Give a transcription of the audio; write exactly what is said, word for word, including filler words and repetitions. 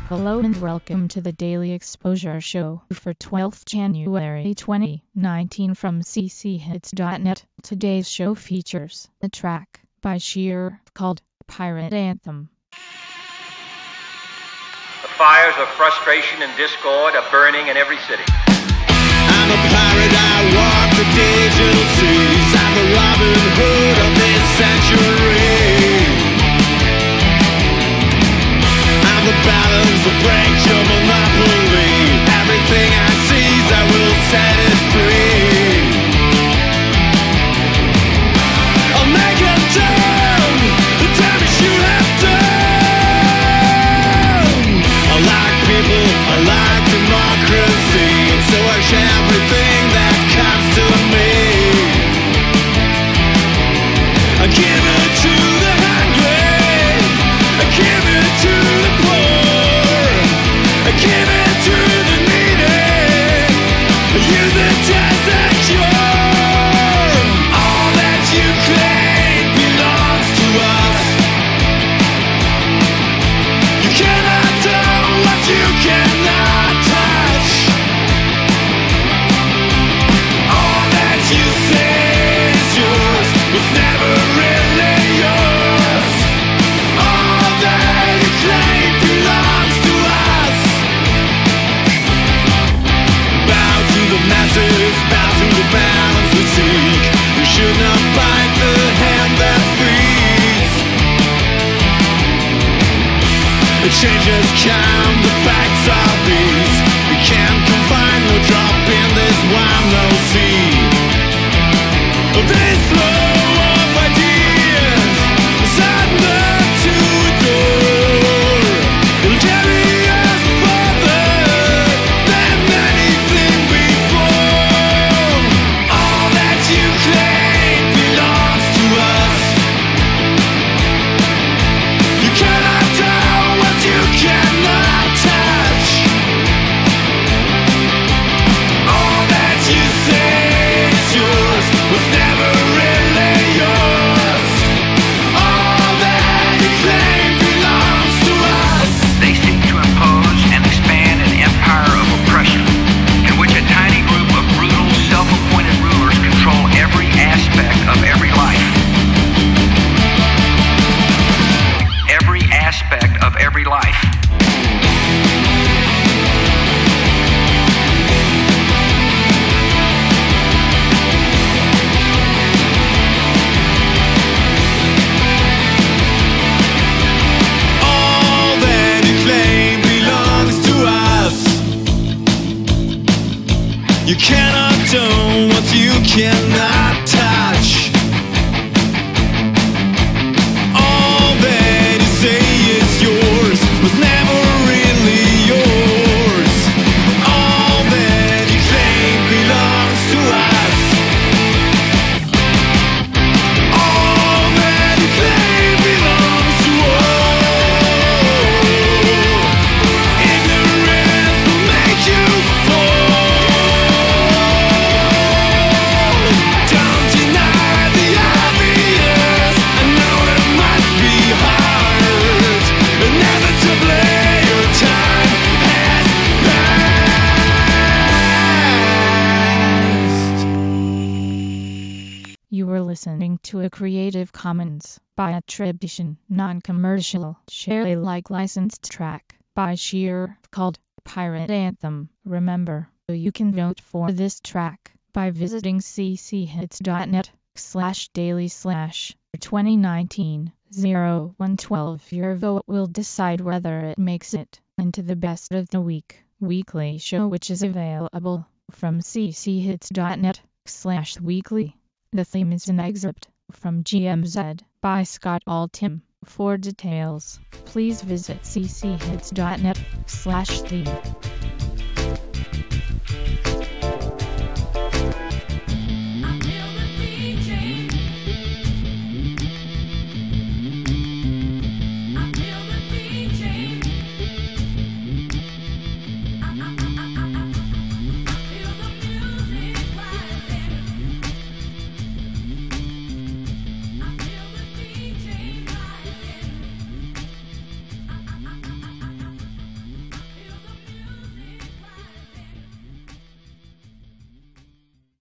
Hello and welcome to the Daily Exposure Show for twelfth January twenty nineteen from c c hits dot net. Today's show features a track by Sheer called Pirate Anthem. The fires of frustration and discord are burning in every city. I'm a pirate, I walk the digital seas. I'm the Robin Hood of this century. I'm the balance that breaks your monopoly. Everything I seize, I will set it free. I'll make it down the damage you have done. I like people, I like democracy, and so I share everything that comes to me. I give it to the hungry, I give it to the poor, I give it to the needy, I use it as a cure. All that you claim belongs to us. You cannot do what you cannot touch. All that you say is yours was never really yours. All that you claim belongs to us. Bow to the masses, bow to the bounds we seek. We should not bite the hand that feeds. The changes come, the facts are these. We can't confine no drop in this wild no sea. This flow of ideas is hard enough to adore. It'll carry us further than anything before. All that you claim belongs to us. You cannot do what you cannot touch. All that you say is yours was never really yours. All that you claim belongs to us. They seek to impose and expand an empire of oppression in which a tiny group of brutal, self-appointed rulers control every aspect of every life. Every aspect of every life. All that you claim belongs to us. You cannot do what you cannot touch. All that you say is yours was never really yours. All that you claim belongs to us. All that you claim belongs to us. Ignorance will make you fall. Don't deny the obvious. I know it must be hard. Inevitably, your time has passed. You were listening to a Creative Commons by attribution, non-commercial, share Alike licensed track by Sheer called Pirate Anthem. Remember, you can vote for this track by visiting c c hits dot net slash daily slash twenty nineteen oh one twelve. Your vote will decide whether it makes it into the best of the week weekly show, which is available from c c hits dot net slash weekly. The theme is an excerpt from G M Z by Scott Altham. For details, please visit c c hits dot net slash theme.